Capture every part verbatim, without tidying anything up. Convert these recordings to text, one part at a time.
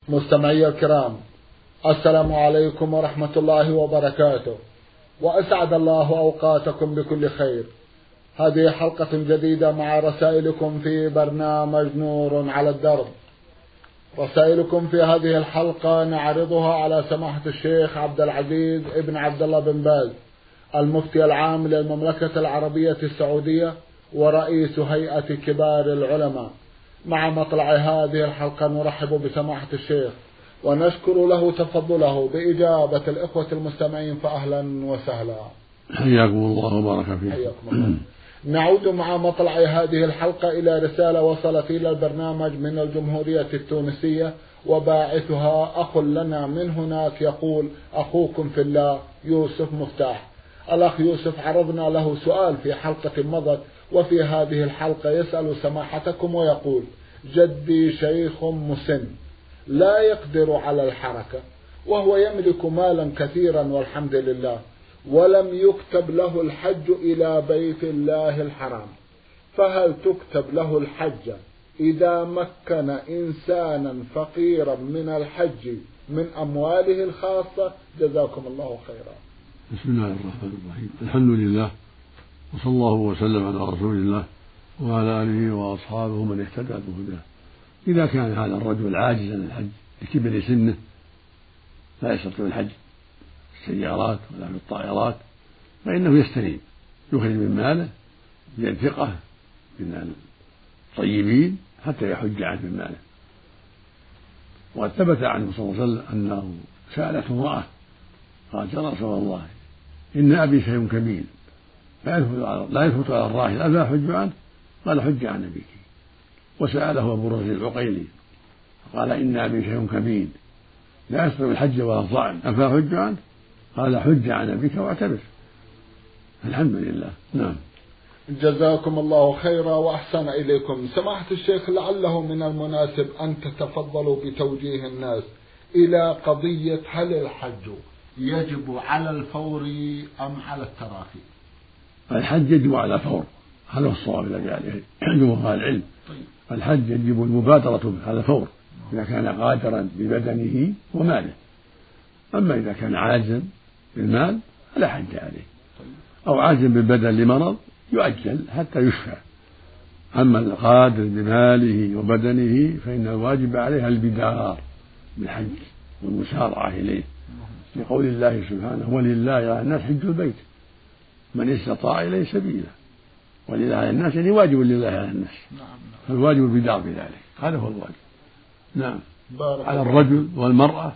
مستمعي الكرام، السلام عليكم ورحمة الله وبركاته، وأسعد الله أوقاتكم بكل خير. هذه حلقة جديدة مع رسائلكم في برنامج نور على الدرب. رسائلكم في هذه الحلقة نعرضها على سماحة الشيخ عبد العزيز ابن عبد الله بن باز، المفتي العام للمملكة العربية السعودية ورئيس هيئة كبار العلماء. مع مطلع هذه الحلقة نرحب بسماحة الشيخ ونشكر له تفضله بإجابة الإخوة المستمعين، فأهلا وسهلا. حياكم الله وبارك فيكم. حياكم الله. نعود مع مطلع هذه الحلقة إلى رسالة وصلت إلى البرنامج من الجمهورية التونسية، وباعثها أخ لنا من هناك يقول: أخوكم في الله يوسف مفتاح. الأخ يوسف عرضنا له سؤال في حلقة مضت، وفي هذه الحلقة يسأل سماحتكم ويقول: جدي شيخ مسن لا يقدر على الحركة، وهو يملك مالا كثيرا والحمد لله، ولم يكتب له الحج إلى بيت الله الحرام، فهل تكتب له الحج إذا مكن إنسانا فقيرا من الحج من أمواله الخاصة؟ جزاكم الله خيرا. بسم الله الرحمن الرحيم. الحمد لله، وصلى الله وسلم على رسول الله وعلى آله وأصحابه من اهتدى بهداه. إذا كان هذا الرجل عاجزا عن الحج لكبر سنه، لا يستطيع الحج بالسيارات ولا بالطائرات، فإنه يستنيب، يخرج من ماله بيد ثقة من الطيبين حتى يحج عنه من ماله. وقد ثبت عنه صلى الله عليه وسلم أنه سألته امرأة قالت: يا رسول الله، إن أبي شيء كبير لا يفوت على الراحل، أفلا أحج عنه؟ قال: حج عن أبيك. وسأله أبو رزق العقيلي قال: إن أبي شيء كبير لا يستطيع الحج ولا الظعن، أفلا حج عنه؟ قال: حج عن أبيك واعتبر. الحمد لله. نعم. جزاكم الله خيرا وأحسن إليكم. سماحة الشيخ، لعله من المناسب أن تتفضلوا بتوجيه الناس إلى قضية هل الحج يجب على الفور أم على التراخي؟ الحج يجب على الفور، هذا هو الصواب الذي عليه جمهور العلم. الحج يجب المبادرة على الفور إذا كان قادرا ببدنه وماله. أما إذا كان عاجزا بالمال فلا حج عليه، أو عاجزا بالبدن لمرض يؤجل حتى يشفى. أما القادر بماله وبدنه فإن الواجب عليه البدار بالحج والمسارعة إليه، لقول الله سبحانه: ولله على الناس حج البيت من استطاع إليه سبيلا. ولله على الناس يعني واجب لله على الناس، فالواجب البدار بذلك، هذا هو الواجب. نعم. على الرجل والمرأة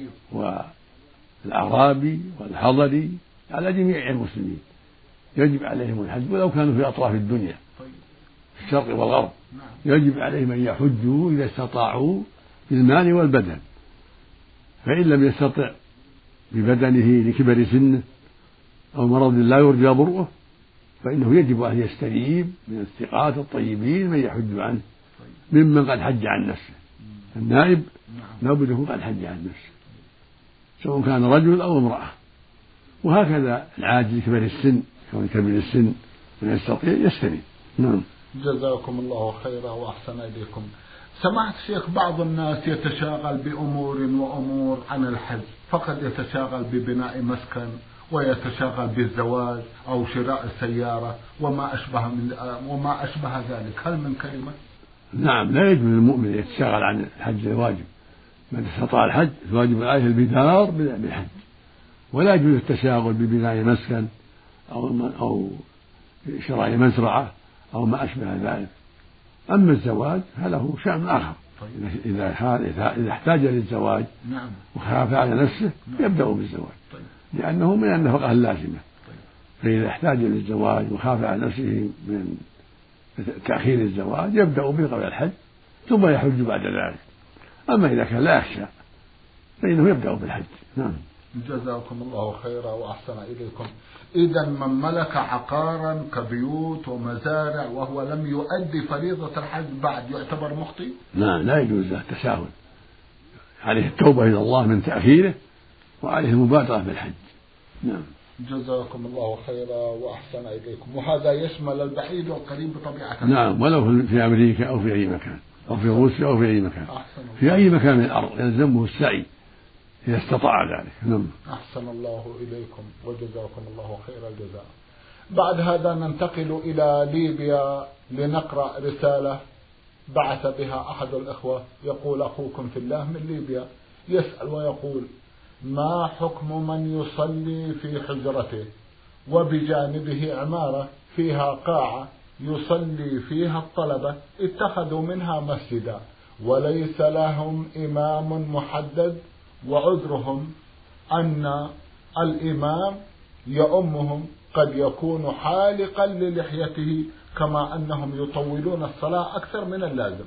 والأعرابي والحضري، على جميع المسلمين يجب عليهم الحج ولو كانوا في أطراف الدنيا في الشرق والغرب. يجب عليهم أن يحجوا إذا استطاعوا بالمال والبدن، فإن لم يستطع ببدنه لكبر سنه أو مرض لا يرجى برؤه فإنه يجب أن يستجيب من الثقات الطيبين من يحج عنه ممن قد حج عن نفسه. النائب لابد يكون قد حج عن نفسه، سواء كان رجل أو امرأة. وهكذا العاجز كبر السن، كون كبير السن من يستطيع يستجيب. نعم. جزاكم الله خيرا وأحسن إليكم. سمعت شيخ، بعض الناس يتشاغل بأمور وأمور عن الحج، فقد يتشاغل ببناء مسكن، ويتشاغل بالزواج أو شراء السيارة وما أشبه من وما أشبه ذلك. هل من كلمة؟ نعم، لا يجوز للمؤمن يتشاغل عن الحج الواجب. من استطاع الحج الواجب عليه البدار بالحج، ولا يجوز التشاغل ببناء مسكن أو أو شراء مزرعة أو ما أشبه ذلك. أما الزواج فله شأن آخر. طيب. إذا إذا احتاج للزواج نعم. وخاف على نفسه نعم. يبدأ بالزواج. طيب. لأنه من النفقة اللازمة. طيب. فإذا احتاج للزواج وخاف على نفسه من تأخير الزواج يبدأ به قبل الحج ثم يحج بعد ذلك. أما إذا كان لا يخشى فإنه يبدأ بالحج. نعم. جزاكم الله خيرا وأحسن إليكم. إذا من ملك عقارا كبيوت ومزارع وهو لم يؤدي فريضة الحج بعد يعتبر مخطئ؟ نعم، لا يجوز له التساهل، عليه التوبة إلى الله من تأخيره وعليه المبادرة بالحج. نعم. جزاكم الله خيرا وأحسن إليكم. وهذا يشمل البعيد والقريب بطبيعة. نعم، ولو في أمريكا أو في أي مكان. أو في روسيا أو في أي مكان، في أي مكان من الأرض يلزمه السعي إذا استطاع ذلك. نعم. أحسن الله إليكم وجزاكم الله خير الجزاء. بعد هذا ننتقل إلى ليبيا لنقرأ رسالة بعث بها أحد الإخوة، يقول أخوكم في الله من ليبيا يسأل ويقول: ما حكم من يصلي في حجرته وبجانبه عمارة فيها قاعة يصلي فيها الطلبة اتخذوا منها مسجدا وليس لهم إمام محدد، وعذرهم أن الإمام يؤمهم قد يكون حالقا للحيته كما أنهم يطولون الصلاة أكثر من اللازم؟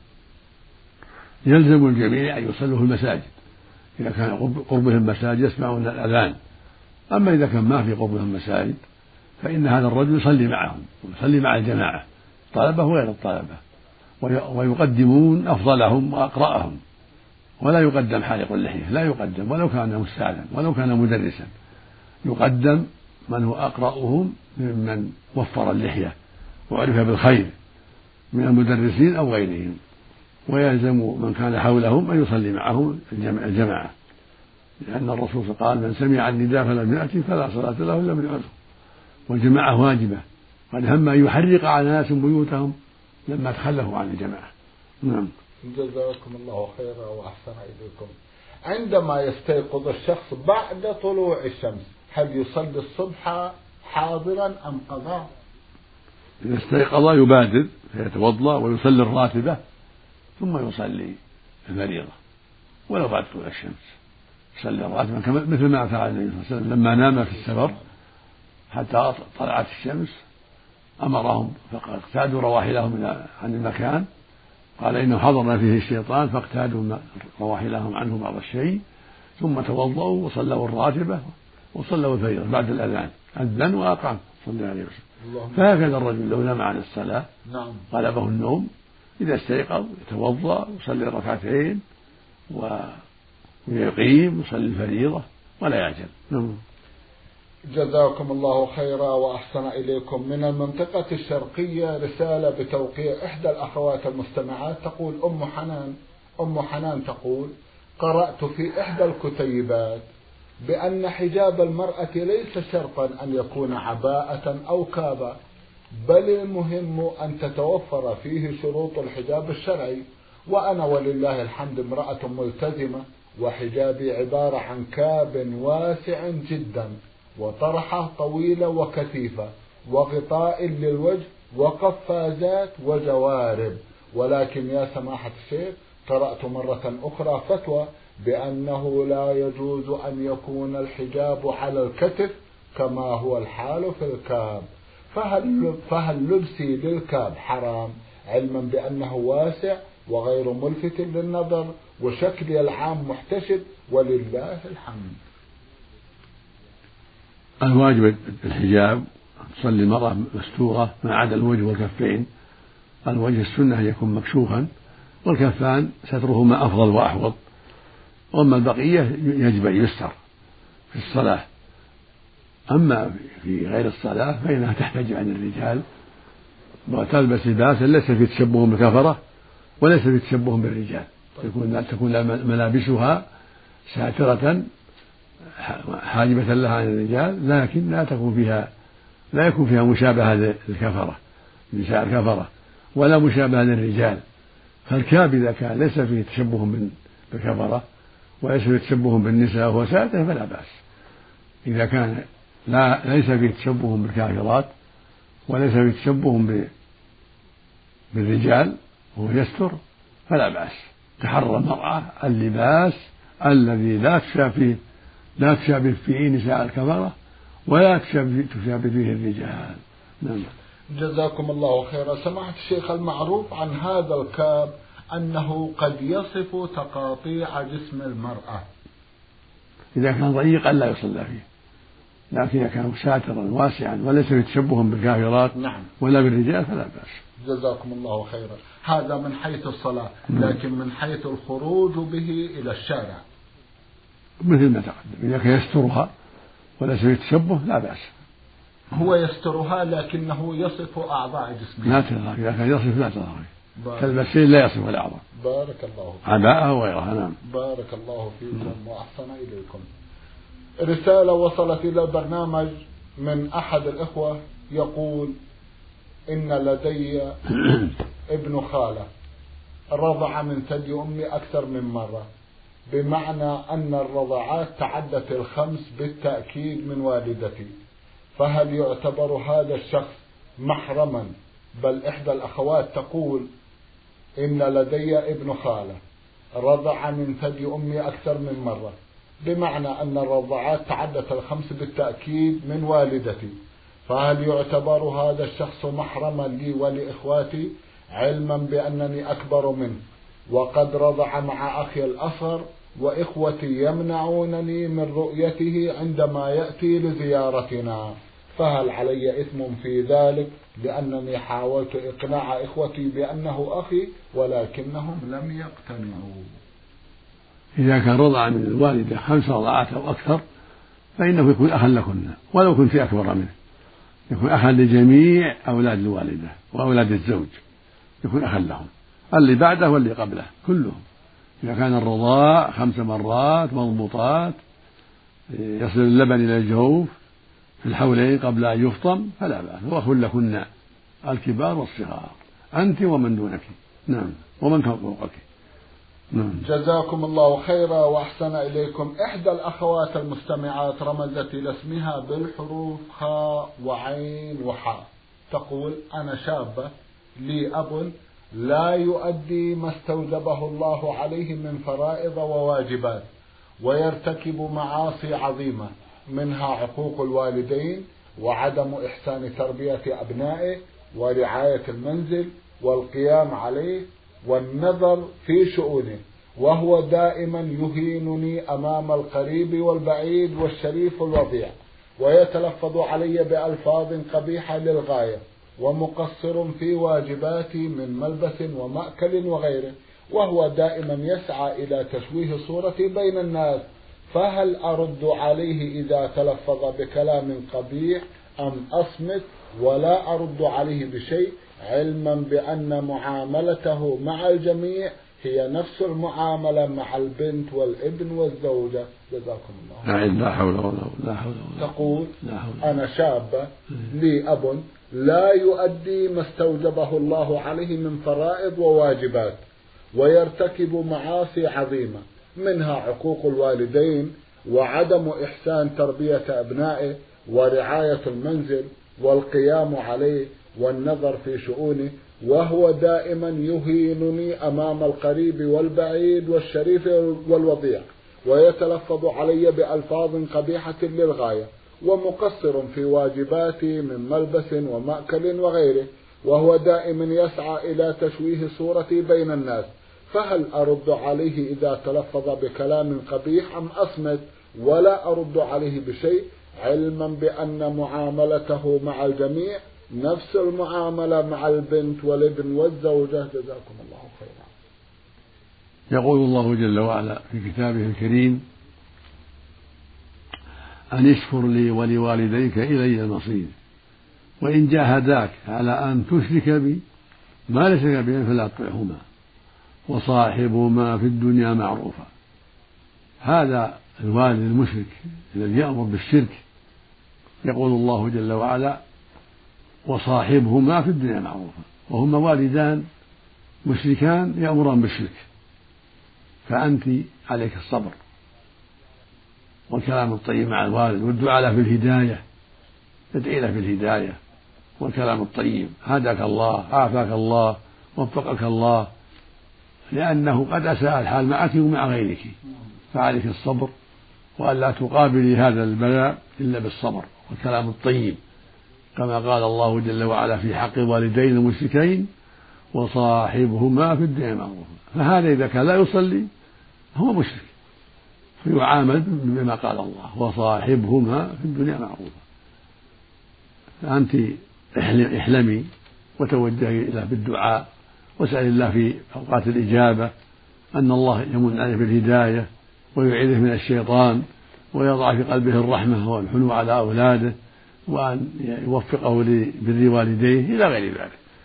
يلزم الجميع أن يصلوا في المساجد إذا كان قربهم مساجد يسمعون الأذان. أما إذا كان ما في قربهم مساجد فإن هذا الرجل يصلي معهم ويصلي مع الجماعة طلبة وغير الطلبة، ويقدمون أفضلهم وأقرأهم، ولا يقدم حالق اللحية، لا يقدم ولو كان مستعدا ولو كان مدرسا، يقدم من هو أقرأهم ممن وفر اللحية وعرف بالخير من المدرسين أو غيرهم، ويلزم من كان حولهم أن يصلي معهم الجماعة، لأن الرسول قال: من سمع النداء فلم يأتي فلا صلاة له إلا من عذر. والجماعة واجبة، قد هم أن يحرق على ناس بيوتهم لما تخلفوا عن الجماعة. نعم. جزاكم الله خيرا وأحسن إليكم. عندما يستيقظ الشخص بعد طلوع الشمس هل يصلي الصبح حاضرا أم قضاء؟ إذا استيقظ يبادر فيتوضأ ويصلي الراتبة ثم يصلي الفريضة ولو بعد طلوع الشمس، يصلي الراتبة مثل ما فعل النبي صلى الله عليه وسلم لما نام في السفر حتى طلعت الشمس، أمرهم فاقتادوا رواحلهم عن المكان، قال: إنه حضرنا فيه الشيطان فاقتادوا رواحلهم عنه بعض الشيء، ثم توضأوا وصلوا الراتبة وصلوا الفريضة بعد الأذان، أذن وأقام صلى الله عليه وسلم. فهكذا الرجل لو نام عن الصلاة غلبه النوم إذا استيقظ يتوضأ ويصلي ركعتين ويقيم ويصلي الفريضة ولا يعجل. نعم. جزاكم الله خيرا وأحسن إليكم. من المنطقة الشرقية رسالة بتوقيع إحدى الأخوات المستمعات تقول: أم حنان أم حنان تقول: قرأت في إحدى الكتيبات بأن حجاب المرأة ليس شرطا أن يكون عباءة أو كابا، بل المهم أن تتوفر فيه شروط الحجاب الشرعي، وأنا ولله الحمد امرأة ملتزمة، وحجابي عبارة عن كاب واسع جدا وطرحة طويلة وكثيفة وغطاء للوجه وقفازات وجوارب، ولكن يا سماحة الشيخ قرأت مرة أخرى فتوى بأنه لا يجوز أن يكون الحجاب على الكتف كما هو الحال في الكاب، فهل, فهل لبسي للكاب حرام علما بأنه واسع وغير ملفت للنظر وشكلي العام محتشد ولله الحمد؟ الواجب الحجاب، تصلي المرأة مستورة ما عدا الوجه والكفين. الوجه السنة أن يكون مكشوفا، والكفان سترهما أفضل وأحوط، وأما البقية يجب أن يستر في الصلاة. أما في غير الصلاة فإنها تحتجب عن الرجال وتلبس لباسا ليس في تشبه بالكفرة وليس في تشبه بالرجال، تكون تكون ملابسها ساترة حاجبة لها عن الرجال، لكن لا تكون فيها لا يكون فيها مشابهة للكفرة نساء الكفرة ولا مشابهة للرجال. فالكاب إذا كان ليس فيه تشبه بالكفرة وليس فيه تشبه بالنساء وهو ساتر فلا بأس. إذا كان لا ليس فيه تشبه بالكافرات وليس فيه تشبه بالرجال وهو يستر فلا بأس. تحرى المرأة اللباس الذي لا تشابه لا تشابه فيه نساء الكفرة ولا تشابه فيه الرجال. نعم. جزاكم الله خيرا. سماحة الشيخ، المعروف عن هذا الكاب أنه قد يصف تقاطيع جسم المرأة. إذا كان ضيقا لا يصلى فيه، لكن إذا كان ساترا واسعا وليس فيه تشبه بالكافرات نعم. ولا بالرجال فلا بأس. جزاكم الله خيرا. هذا من حيث الصلاة، لكن من حيث الخروج به إلى الشارع مثل ما تقدم، إذا كان يسترها وليس فيه تشبه لا بأس. هو يسترها لكنه يصف أعضاء جسمه. لا تظهر، إذا كان يصف لا تظهر. كالمسيل لا يصف الأعظم. بارك الله فيكم. عباءة وغيرها. نعم. بارك الله فيكم وأحسن إليكم. رسالة وصلت إلى البرنامج من أحد الإخوة يقول: إن لدي ابن خالة رضع من ثدي أمي أكثر من مرة، بمعنى أن الرضعات تعدت الخمس بالتأكيد من والدتي، فهل يعتبر هذا الشخص محرما؟ بل إحدى الأخوات تقول: إن لدي ابن خالة رضع من ثدي أمي أكثر من مرة، بمعنى أن الرضعات تعدت الخمس بالتأكيد من والدتي، فهل يعتبر هذا الشخص محرما لي ولإخواتي، علما بأنني أكبر منه وقد رضع مع أخي الأصغر، وإخوتي يمنعونني من رؤيته عندما يأتي لزيارتنا، فهل علي إثم في ذلك لأنني حاولت إقناع إخوتي بأنه أخي ولكنهم لم يقتنعوا؟ إذا كان رضع من الوالدة خمس رضعات أو أكثر فإنه يكون أخا لكن ولو كنت أكبر منه، يكون أخا لجميع أولاد الوالدة وأولاد الزوج، يكون أخا لهم، اللي بعده واللي قبله كلهم. إذا كان الرضاع خمس مرات مضبوطات يصل اللبن إلى الجوف في الحولين قبل أن يفطم فلا بأس، هو أخ لكن الكبار والصغار، أنت ومن دونك. نعم، ومن فوقك. نعم. جزاكم الله خيرا وأحسن إليكم. إحدى الأخوات المستمعات رمزت إلى اسمها بالحروف خاء وعين وحاء، تقول: أنا شابة لي أب لا يؤدي ما استوجبه الله عليه من فرائض وواجبات، ويرتكب معاصي عظيمة، منها عقوق الوالدين وعدم إحسان تربية أبنائه ورعاية المنزل والقيام عليه والنظر في شؤونه، وهو دائما يهينني أمام القريب والبعيد والشريف الوضيع، ويتلفظ علي بألفاظ قبيحة للغاية، ومقصر في واجباتي من ملبس ومأكل وغيره، وهو دائما يسعى إلى تشويه صورتي بين الناس، فهل أرد عليه إذا تلفظ بكلام قبيح أم أصمت ولا أرد عليه بشيء، علما بأن معاملته مع الجميع هي نفس المعاملة مع البنت والابن والزوجة؟ جزاكم الله. لا حول ولا قوة لا حول ولا. تقول: أنا شابة لي أب لا يؤدي ما استوجبه الله عليه من فرائض وواجبات، ويرتكب معاصي عظيمة، منها عقوق الوالدين وعدم إحسان تربية أبنائه ورعاية المنزل والقيام عليه والنظر في شؤونه، وهو دائما يهينني أمام القريب والبعيد والشريف والوضيع، ويتلفظ علي بألفاظ قبيحة للغاية، ومقصر في واجباتي من ملبس ومأكل وغيره، وهو دائما يسعى إلى تشويه صورتي بين الناس، فهل أرد عليه إذا تلفظ بكلام قبيح أم أصمت ولا أرد عليه بشيء، علما بأن معاملته مع الجميع نفس المعاملة مع البنت والابن والزوجة؟ جزاكم الله خيرا. يقول الله جل وعلا في كتابه الكريم: أن اشكر لي ولوالديك إلي المصير، وإن جاهداك على أن تشرك بي ما ليس لك به فلا تطعهما، وصاحبهما في الدنيا معروفا. هذا الوالد المشرك الذي يأمر بالشرك يقول الله جل وعلا: وصاحبهما في الدنيا معروفا، وهما والدان مشركان يأمران بالشرك، فأنت عليك الصبر والكلام الطيب مع الوالد والدعاء له بالهداية، تدعي له بالهداية والكلام الطيب، هداك الله، عافاك الله، وفقك الله، لأنه قد أساء الحال معك ومع غيرك، فعليك الصبر، وألا تقابلي هذا البلاء إلا بالصبر والكلام الطيب، كما قال الله جل وعلا في حق الوالدين المشركين: وصاحبهما في الدنيا معروفا. فهذا إذا كان لا يصلي هو مشرك فيعامل بما قال الله: وصاحبهما في الدنيا معروفا. فأنت احلمي وتوجهي إليه بالدعاء، واسأل الله في أوقات الإجابة أن الله يمن عليه بالهداية ويعيذه من الشيطان، ويضع في قلبه الرحمة والحنو على أولاده، وأن يوفقه لبر والديه إلى غير ذلك.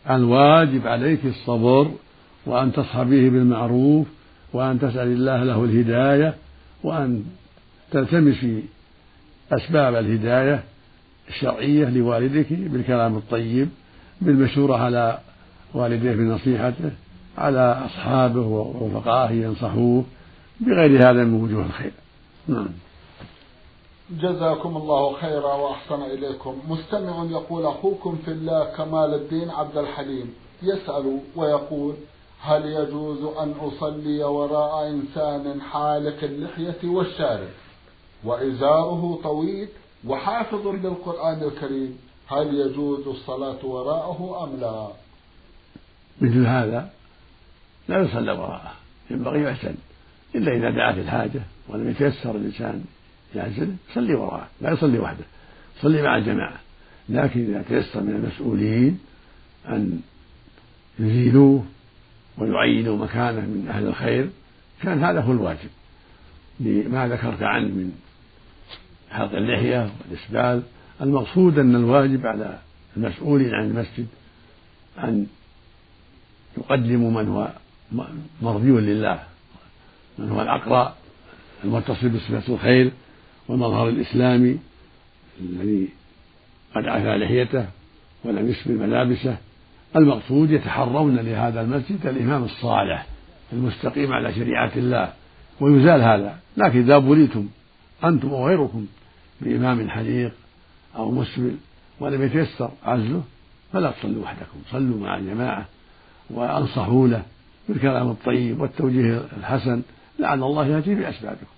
الواجب عليك الصبر، وأن تصحبيه بالمعروف، وأن تسأل الله له الهداية، وأن تلتمسي أسباب الهداية الشرعية لوالدك بالكلام الطيب، بالمشورة على والديه بنصيحته، على أصحابه ورفقائه ينصحوه، بغير هذا من وجوه الخير. نعم. جزاكم الله خيرا وأحسن إليكم. مستمع يقول: أخوكم في الله كمال الدين عبد الحليم يسأل ويقول: هل يجوز أن أصلي وراء إنسان حالق اللحية والشارب وإزاره طويل وحافظ للقرآن الكريم، هل يجوز الصلاة وراءه أم لا؟ مثل هذا لا يصلى وراءه، ينبغي يحسن، إلا إذا دعت الحاجة ولم يتيسر الإنسان يعزل صلي وراءه، لا يصلي وحده، صلي مع الجماعة. لكن إذا تيسر من المسؤولين أن يزيلوه ويعينوا مكانه من أهل الخير كان هذا هو الواجب، لما ذكرت عنه من حلق اللحية والإسبال. المقصود أن الواجب على المسؤولين عن المسجد أن يقدموا من هو مرضي لله، من هو الأقرأ المتصل بصفة الخير والمظهر الإسلامي الذي قد عفى لحيته ولم يسبل ملابسه. المقصود يتحرون لهذا المسجد الإمام الصالح المستقيم على شريعة الله، ويزال هذا. لكن إذا بليتم أنتم وغيركم بإمام حليق أو مسبل ولم يتيسر عزله فلا تصلوا وحدكم، صلوا مع الجماعة وأنصحوا له بالكلام الطيب والتوجيه الحسن لعل الله يهدي بأسبابكم.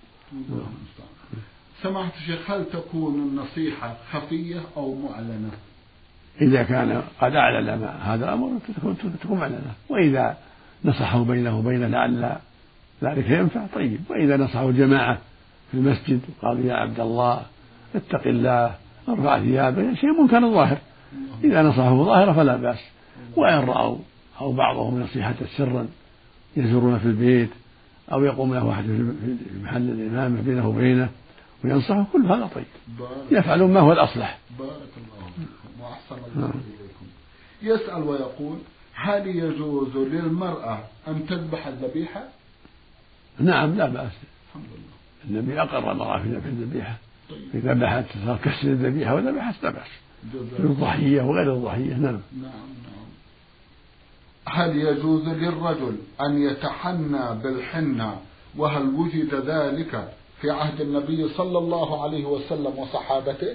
سمعت شيخ، هل تكون النصيحة خفية أو معلنة؟ إذا كان قد أعلن هذا الأمر تكون معلنة، وإذا نصحوا بينه وبينه لعل ذلك ينفع طيب، وإذا نصحوا جماعة في المسجد قالوا يا عبد الله اتق الله ارفع ثيابك، شيء منكر الظاهر، إذا نصحه ظاهرة فلا بأس. وإن رأوا أو بعضهم نصيحة سرا يزورون في البيت أو يقوم له واحد في محل الإمامة بينه وبينه وينصحه، كل هذا طيب، يفعلون ما هو الأصلح. بارك الله فيكم وأحسن الله إليكم. يسأل ويقول: هل يجوز للمرأة أن تذبح الذبيحة؟ نعم لا بأس، الحمد لله. النبي أقر المرأة في الذبيحة، إذا ذبحت صار كسر الذبيحة وذبحت لا بأس، في الضحية وغير الضحية. نعم. نعم نعم. هل يجوز للرجل أن يتحنى بالحنة، وهل وجد ذلك في عهد النبي صلى الله عليه وسلم وصحابته؟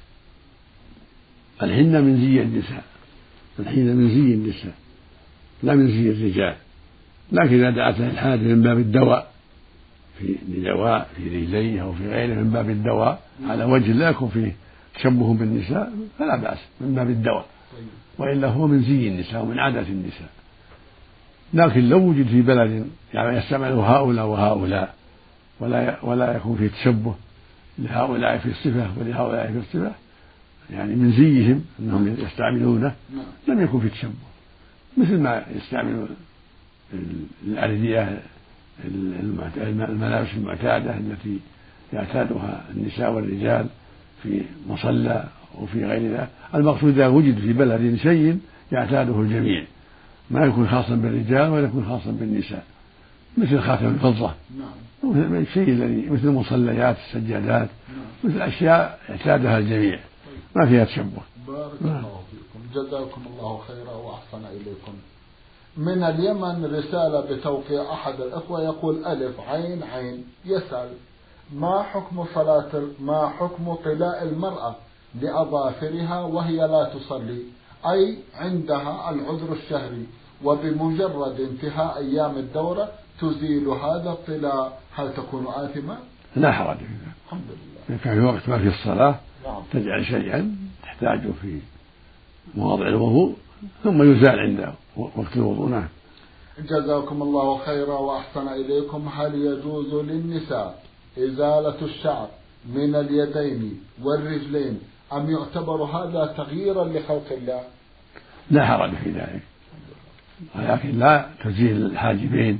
الحنة من زي النساء، الحنة من زي النساء لا من زي الرجال، لكن إذا دعت الحاجة من باب الدواء في دواء في رجليه أو في غيره من باب الدواء على وجه لا يكون فيه تشبه بالنساء فلا بأس، من باب الدواء، وإلا هو من زي النساء ومن عادة النساء. لكن لو وجد في بلد يعني يستعمله هؤلاء وهؤلاء ولا ولا يكون فيه تشبه لهؤلاء في الصفة ولهؤلاء في الصفة، يعني من زيهم أنهم يستعملونه لم يكن في تشبه، مثل ما يستعمل الأردية الملابس المعتادة التي يعتادها النساء والرجال في مصلى وفي غير ذلك. المقصود إذا وجد في بلد شيء يعتاده الجميع ما يكون خاصا بالرجال ولا يكون خاصا بالنساء، مثل خاتم الفضة، مثل الشيء الذي مثل المصليات السجادات، مثل أشياء اعتادها الجميع ما فيها تشبه. بارك الله فيكم، جزاكم الله خيرا وأحسن إليكم. من اليمن رسالة بتوقيع أحد الأخوة يقول: ألف عين عين يسأل: ما حكم صلاة ما حكم طلاء المرأة لأظافرها وهي لا تصلي، أي عندها العذر الشهري وبمجرد انتهاء أيام الدورة تزيل هذا الطلاء، هل تكون آثمة؟ لا حرج فيها، الحمد لله. إذا كان في وقت ما في الصلاة نعم. تجعل شيئا تحتاجه في مواضع الوضوء ثم يزال عند وقت الوضوء. نعم. جزاكم الله خيرا وأحسن إليكم. هل يجوز للنساء إزالة الشعر من اليدين والرجلين أم يعتبر هذا تغييرا لخلق الله؟ لا حرج في ذلك، ولكن لا تزيل الحاجبين،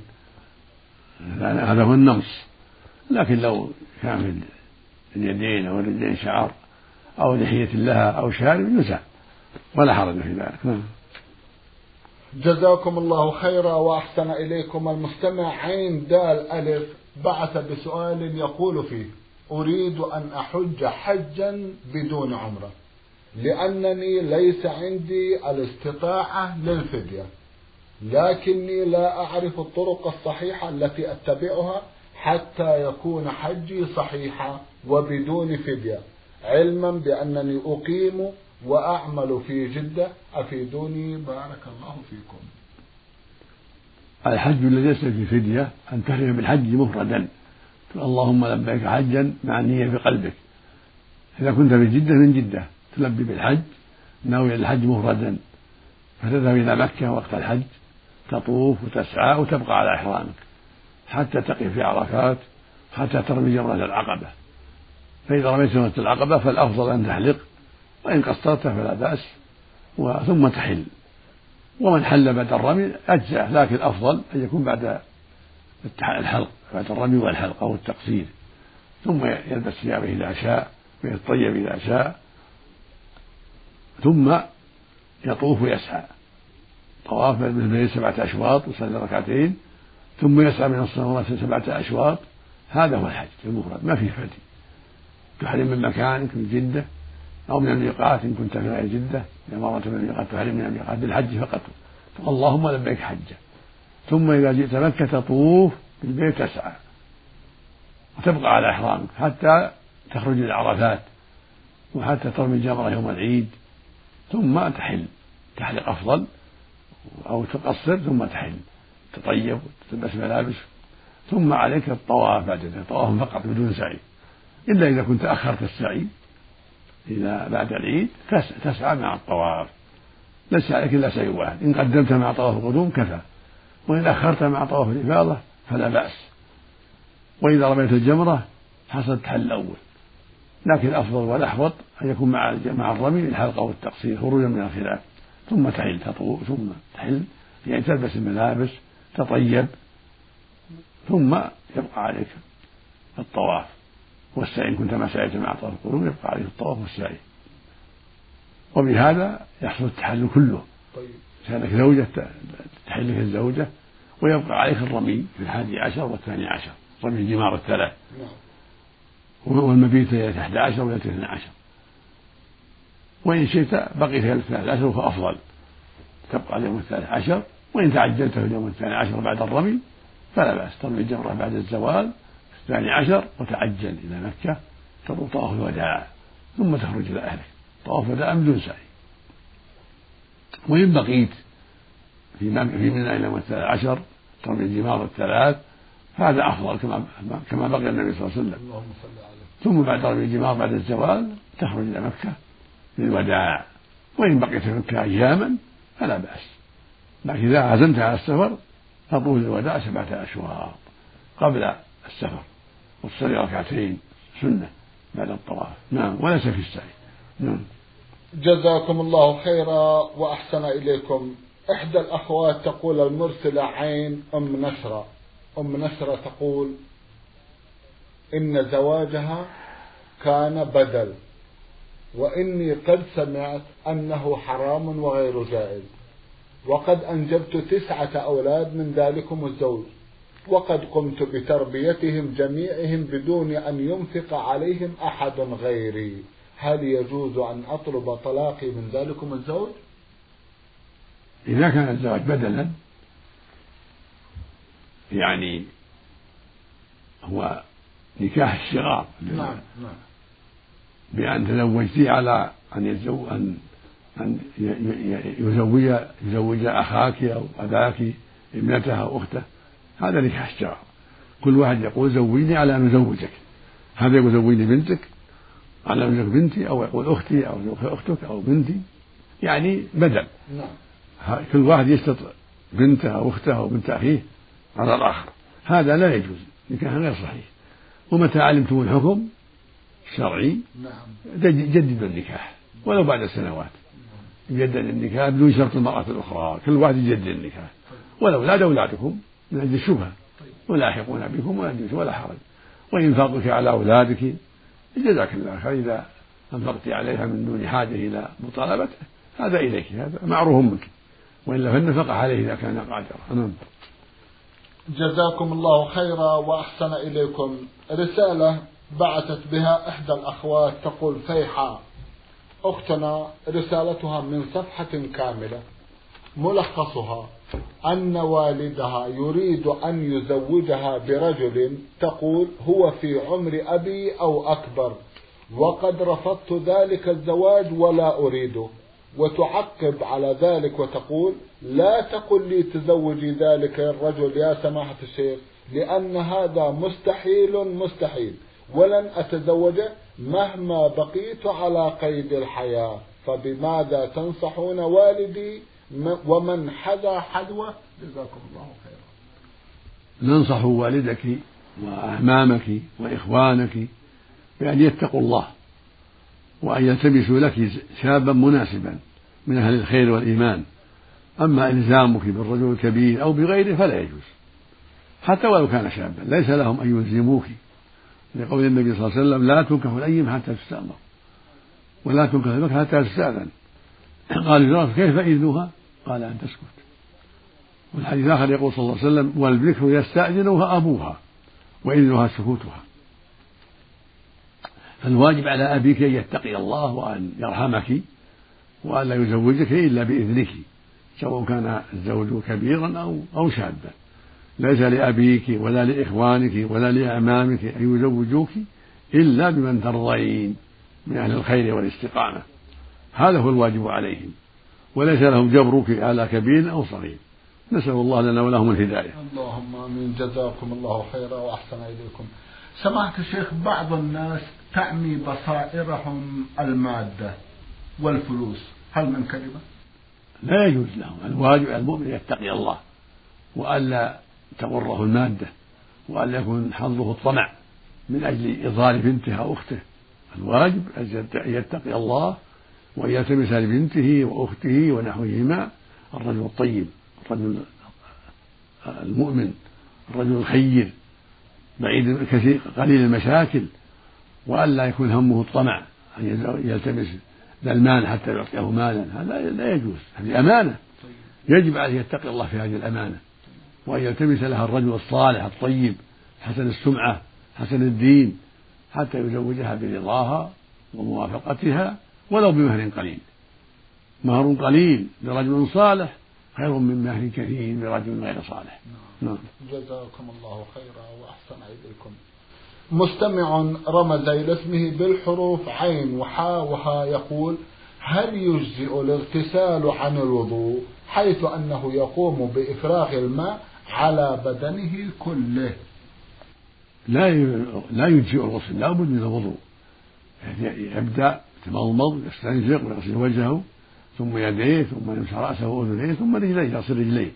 هذا هو النمص. لكن لو كان في اليدين أو الرجلين شعر أو لحية لها أو شارب يزال ولا حرج في ذلك. جزاكم الله خيرا وأحسن إليكم. المستمع عين دال ألف بعث بسؤال يقول فيه: أريد أن أحج حجا بدون عمرة لأنني ليس عندي الاستطاعة للفدية، لكني لا أعرف الطرق الصحيحة التي أتبعها حتى يكون حجي صحيحا وبدون فدية، علما بأنني أقيم وأعمل في جدة، أفيدوني بارك الله فيكم. الحج الذي ليس فيه فدية أن تحرم بالحج مفردا، اللهم لبيك حجا مع النية في قلبك. إذا كنت في جدة من جدة تلبي بالحج ناوي الحج مفردا، فتذهب إلى مكة وقت الحج تطوف وتسعى وتبقى على إحرامك حتى تقف في عرفات حتى ترمي جمرة العقبة. فإذا رميت جمرة العقبة فالأفضل أن تحلق، وإن قصرت فلا بأس، ثم تحل. ومن حل بعد الرمي أجزأ، لكن الأفضل أن يكون بعد الحلق، بعد الرمي والحلق أو التقصير. ثم يلبس ثيابه إذا شاء ويتطيب إذا شاء، ثم يطوف ويسعى طواف بالبيت سبعة أشواط ويصلي ركعتين، ثم يسعى من الصلاة سبعة أشواط. هذا هو الحج المفرد، ما فيه فدي. تحرم من مكانك من جدة أو من الميقات إن كنت في غير جدة، إذا مرت من الميقات تحرم من الميقات بالحج فقط، اللهم لبيك حجة. ثم إذا جئت مكة تطوف بالبيت تسعى وتبقى على إحرامك حتى تخرج إلى عرفات وحتى ترمي الجمرة يوم العيد، ثم تحل. تحلق أفضل أو تقصر ثم تحل، تطيب وتلبس ملابس، ثم عليك الطواف بعد ذلك، طواف فقط بدون سعي، إلا إذا كنت أخرت السعي إلى بعد العيد تسعى مع الطواف، ليس عليك إلا سعي واحد. إن قدمت مع طواف القدوم كفى، وإن أخرت مع طواف الإفاضة فلا بأس. وإذا رميت الجمرة حصل تحل الأول، لكن الأفضل والأحوط أن يكون مع مع الرمي الحلقة والتقصير خروجا من الخلاف، ثم تحل تطوف ثم تحل، يعني تلبس الملابس تطيب، ثم يبقى عليك الطواف والسعي. إن كنت ما سعيت مع طواف القدوم يبقى عليك الطواف والسعي، وبهذا يحصل التحلل كله. كانك زوجة تحل لك الزوجة، ويبقى عليك الرمي في الحادي عشر والثاني عشر، رمي الجمار الثلاث، والمبيت ليلة أحد عشر وليلة اثنى عشر. وإن شئت بقي في الثالث عشر فأفضل، تبقى اليوم الثالث عشر. وإن تعجلت في اليوم الثاني عشر بعد الرمي فلا بأس، ترمي الجمرة بعد الزوال في الثاني عشر وتعجل إلى مكة تطوف طواف الوداع، ثم تخرج إلى أهلك طواف وداع بدون سعي. وإن بقيت في منى إلى يوم الثالث عشر ترمي الجمار الثلاث، هذا أفضل كما كما بقي النبي صلى الله عليه وسلم. ثم بعد رمي الجمار بعد الزوال تخرج إلى مكة للوداع. وإن بقيت في مكة أياما فلا بأس، لكن إذا عزمت على السفر فطوف الوداع سبعة أشواط قبل السفر، وتصلي ركعتين سنة بعد الطواف. نعم، وليس في السعي. نعم. جزاكم الله خيرا وأحسن إليكم. إحدى الأخوات تقول المرسلة عين أم نشرة أم نشرة تقول إن زواجها كان بدل، وإني قد سمعت أنه حرام وغير جائز، وقد أنجبت تسعة أولاد من ذلكم الزوج، وقد قمت بتربيتهم جميعهم بدون أن ينفق عليهم أحد غيري، هل يجوز أن أطلب طلاقي من ذلكم الزوج؟ إذا كان الزواج بدلا يعني هو نكاح الشغار، نعم نعم، بأن تزوجتي على أن يتزوج أن أن يزوج يزوج أخاك أو أباك ابنته أو أخته، هذا نكاح الشغار. كل واحد يقول زوجني على أن أزوجك، هذا يقول زوجني بنتك على أن أزوج بنتي، أو يقول أختي أو أختك أو بنتي، يعني بدل. نعم. كل واحد يشترط بنته أو أخته أو بنت أخيه على الآخر، هذا لا يجوز، نكاح غير صحيح. ومتى علمتم الحكم الشرعي جددوا النكاح ولو بعد سنوات، يجدد النكاح بدون شرط المرأة الأخرى، كل واحد يجدد النكاح. والأولاد أولادكم من أجل الشبهة، ولاحقون بكم ولا يجوز ولا حرج. وإنفاقك على أولادك جزاك الله خير، إذا أنفقت عليها من دون حاجة إلى مطالبته هذا إليك، هذا معروف منك. وإلا فالنفقة عليه إذا كان قادرا. نعم. جزاكم الله خيرا وأحسن إليكم. رسالة بعثت بها إحدى الأخوات تقول فيحاء أختنا، رسالتها من صفحة كاملة، ملخصها أن والدها يريد أن يزوجها برجل تقول هو في عمر أبي أو أكبر، وقد رفضت ذلك الزواج ولا أريده، وتعقب على ذلك وتقول لا تقل لي تزوجي ذلك الرجل يا سماحة الشيخ، لأن هذا مستحيل مستحيل، ولن أتزوجه مهما بقيت على قيد الحياة، فبماذا تنصحون والدي ومن حذا حذوه؟ جزاكم الله خيرا. ننصح والدك وأعمامك وإخوانك بأن يتقوا الله، وأن يلتمسوا لك شابا مناسبا من أهل الخير والإيمان. أما إلزامك بالرجل الكبير أو بغيره فلا يجوز، حتى ولو كان شابا ليس لهم أن يلزموك، لقول النبي صلى الله عليه وسلم لا تنكح الأيم حتى تستأمر ولا تنكح البكر حتى تستأذن. قال كيف إذنها؟ قال أن تسكت. والحديث الآخر يقول صلى الله عليه وسلم والبكر يستأذنها أبوها وإذنها سكوتها. فالواجب على أبيك أن يتقي الله وأن يرحمك وأن لا يزوجك إلا بإذنك، سواء كان الزوج كبيرا أو أو شابا. ليس لأبيك ولا لإخوانك ولا لأعمامك أن يزوجوك إلا بمن ترضين من أهل الخير والاستقامة، هذا هو الواجب عليهم، وليس لهم جبرك على كبير أو صغير. نسأل الله لنا ولهم الهداية. اللهم آمين. جزاكم الله خيرا وأحسن إليكم. سماحة الشيخ، بعض الناس تعمي بصائرهم المادة والفلوس، هل من كلمة؟ لا يجوز لهم. الواجب على المؤمن يتقي الله وألا تغره المادة، وألا يكون حظه الطمع من أجل إضلال بنته أو أخته. الواجب أن يتقي الله وأن يلتمس لبنته وأخته ونحوهما الرجل الطيب، الرجل المؤمن، الرجل الخير بعيد الكثير قليل المشاكل، وألا يكون همه الطمع أن يلتمس ذا المال حتى يعطيه مالا، هذا لا يجوز. هذه أمانة يجب عليه يتقي الله في هذه الأمانة، وأن يلتمس لها الرجل الصالح الطيب حسن السمعة حسن الدين حتى يزوجها برضاها وموافقتها ولو بمهر قليل. مهر قليل لرجل صالح خير من مهر كثير لرجل غير صالح. نعم. جزاكم الله خيرا وأحسن إليكم. مستمع رمز إلى اسمه بالحروف عين وحاء وها يقول هل يجزئ الاغتسال عن الوضوء حيث أنه يقوم بإفراغ الماء على بدنه كله؟ لا لا يجزئ الغسل، لا بد من الوضوء. يبدأ يتمضمض يستنشق ويغسل وجهه ثم يديه ثم يمسح رأسه وأذنيه ثم رجليه يغسل رجليه.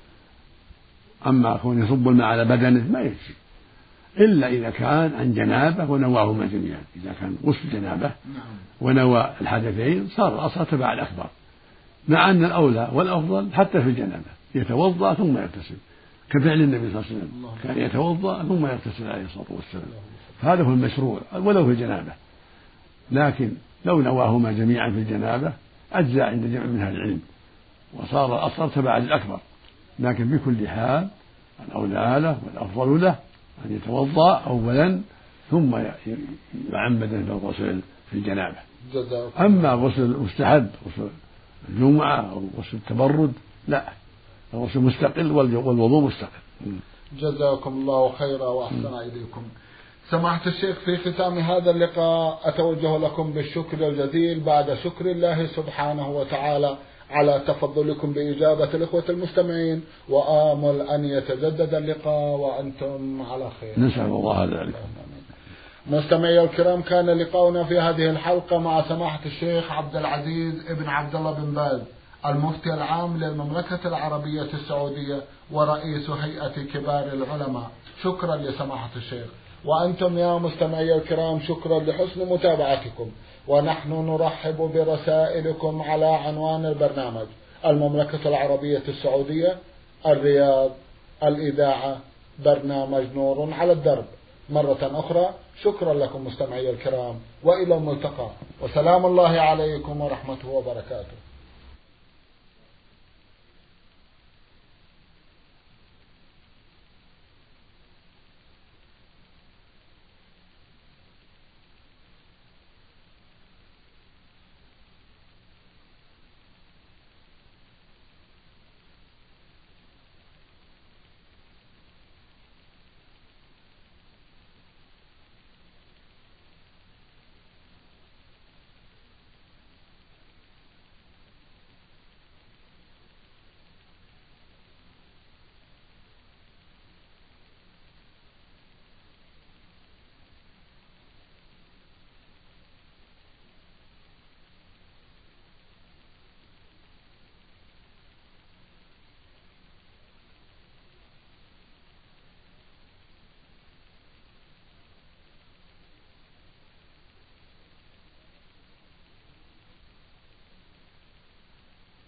أما كون يصب الماء على بدنه ما يجزي إلا إذا كان عن جنابة ونواهما جميعا. إذا كان غسل جنابة ونوى الحدثين صار الأصل تبع الأكبر، مع أن الأولى والأفضل حتى في الجنابة يتوضأ ثم يغتسل، كفعل النبي صلى الله عليه وسلم كان يتوضأ ثم يغتسل عليه الصلاة والسلام، فهذا هو المشروع ولو في الجنابة. لكن لو نواهما جميعا في الجنابة أجزاء عند جمع من أهل العلم وصار الأصل تبع الأكبر. لكن بكل حال الأولى له والأفضل له أن يتوضأ أولا ثم يعمد بالغسل في الجنابة. أما غسل المستحب غسل الجمعة أو غسل التبرد لا، الغسل مستقل والوضوء مستقل. جزاكم الله خيرا وأحسن إليكم. سماحة الشيخ، في ختام هذا اللقاء أتوجه لكم بالشكر الجزيل بعد شكر الله سبحانه وتعالى على تفضلكم بإجابة الإخوة المستمعين، وآمل أن يتجدد اللقاء وأنتم على خير. نسأل الله ذلك. مستمعي الكرام، كان لقاؤنا في هذه الحلقة مع سماحة الشيخ عبد العزيز ابن عبد الله بن باز المفتي العام للمملكة العربية السعودية ورئيس هيئة كبار العلماء. شكرا لسماحة الشيخ. وأنتم يا مستمعي الكرام شكرا لحسن متابعتكم، ونحن نرحب برسائلكم على عنوان البرنامج المملكة العربية السعودية، الرياض، الإذاعة، برنامج نور على الدرب. مرة أخرى شكرا لكم مستمعي الكرام، وإلى الملتقى، وسلام الله عليكم ورحمته وبركاته.